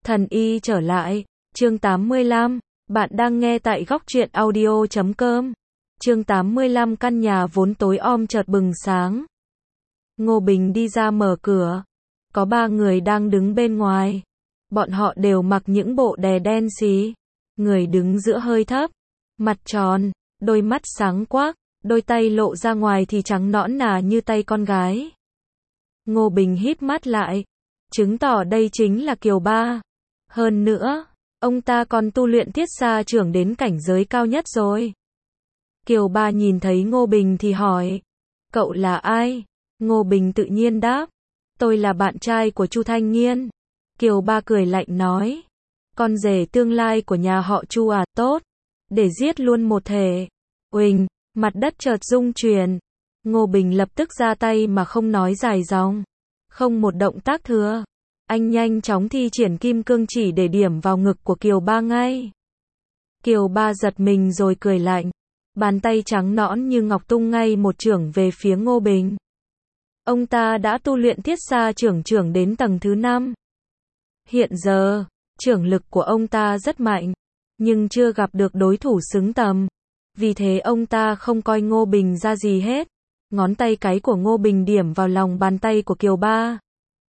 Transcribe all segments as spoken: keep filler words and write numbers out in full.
Thần y trở lại, chương tám mươi lăm, bạn đang nghe tại góc truyện audio chấm com. Chương tám mươi lăm căn nhà vốn tối om chợt bừng sáng. Ngô Bình đi ra mở cửa. Có ba người đang đứng bên ngoài. Bọn họ đều mặc những bộ đè đen xí. Người đứng giữa hơi thấp, mặt tròn, đôi mắt sáng quắc, đôi tay lộ ra ngoài thì trắng nõn nà như tay con gái. Ngô Bình híp mắt lại, chứng tỏ đây chính là Kiều Ba. Hơn nữa, ông ta còn tu luyện Thiết Xa Trưởng đến cảnh giới cao nhất rồi. Kiều Ba nhìn thấy Ngô Bình thì hỏi, cậu là ai? Ngô Bình tự nhiên đáp, tôi là bạn trai của Chu Thanh Nghiên. Kiều Ba cười lạnh nói, con rể tương lai của nhà họ Chu à, tốt, để giết luôn một thể. Uỳnh, mặt đất chợt rung chuyển. Ngô Bình lập tức ra tay mà không nói dài dòng, không một động tác thừa. Anh nhanh chóng thi triển kim cương chỉ để điểm vào ngực của Kiều Ba ngay. Kiều Ba giật mình rồi cười lạnh, bàn tay trắng nõn như ngọc tung ngay một chưởng về phía Ngô Bình. Ông ta đã tu luyện Thiết Xa Trưởng trưởng đến tầng thứ năm. Hiện giờ, trưởng lực của ông ta rất mạnh, nhưng chưa gặp được đối thủ xứng tầm. Vì thế ông ta không coi Ngô Bình ra gì hết. Ngón tay cái của Ngô Bình điểm vào lòng bàn tay của Kiều Ba.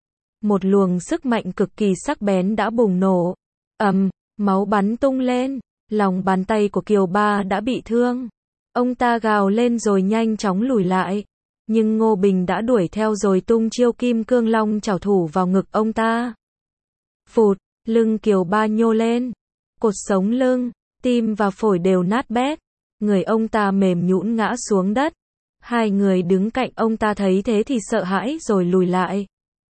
Một luồng sức mạnh cực kỳ sắc bén đã bùng nổ. Ầm, máu bắn tung lên, lòng bàn tay của Kiều Ba đã bị thương. Ông ta gào lên rồi nhanh chóng lùi lại. Nhưng Ngô Bình đã đuổi theo rồi tung chiêu Kim Cương Long chảo thủ vào ngực ông ta. Phụt, lưng Kiều Ba nhô lên. Cột sống lưng, tim và phổi đều nát bét. Người ông ta mềm nhũn ngã xuống đất. Hai người đứng cạnh ông ta thấy thế thì sợ hãi rồi lùi lại.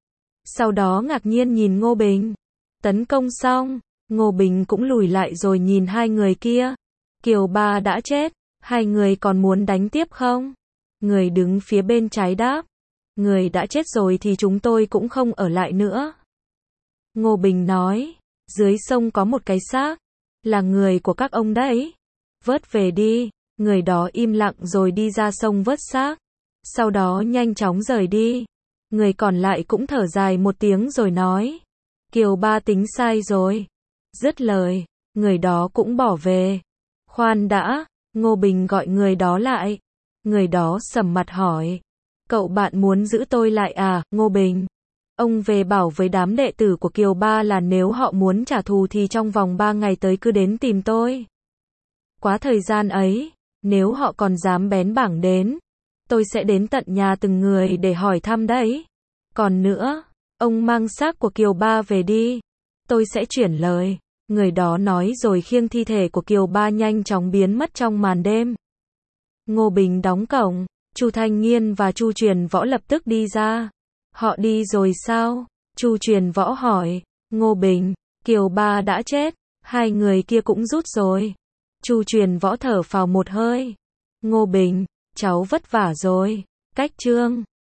Sau đó ngạc nhiên nhìn Ngô Bình. Tấn công xong, Ngô Bình cũng lùi lại rồi nhìn hai người kia. Kiều Ba đã chết, hai người còn muốn đánh tiếp không? Người đứng phía bên trái đáp, người đã chết rồi thì chúng tôi cũng không ở lại nữa. Ngô Bình nói, dưới sông có một cái xác, là người của các ông đấy. Vớt về đi. Người đó im lặng rồi đi ra sông vớt xác. Sau đó nhanh chóng rời đi. Người còn lại cũng thở dài một tiếng rồi nói, Kiều Ba tính sai rồi. Dứt lời, người đó cũng bỏ về. Khoan đã, Ngô Bình gọi người đó lại. Người đó sầm mặt hỏi, cậu bạn muốn giữ tôi lại à, Ngô Bình? Ông về bảo với đám đệ tử của Kiều Ba là nếu họ muốn trả thù thì trong vòng ba ngày tới cứ đến tìm tôi. Quá thời gian ấy, nếu họ còn dám bén bảng đến, tôi sẽ đến tận nhà từng người để hỏi thăm đấy. Còn nữa, ông mang xác của Kiều Ba về đi. Tôi sẽ chuyển lời. Người đó nói rồi khiêng thi thể của Kiều Ba nhanh chóng biến mất trong màn đêm. Ngô Bình đóng cổng. Chu Thanh Nghiên và Chu Truyền Võ lập tức đi ra. Họ đi rồi sao? Chu Truyền Võ hỏi. Ngô Bình, Kiều Ba đã chết. Hai người kia cũng rút rồi. Chu Truyền Võ thở phào một hơi. Ngô Bình, cháu vất vả rồi. Cách chương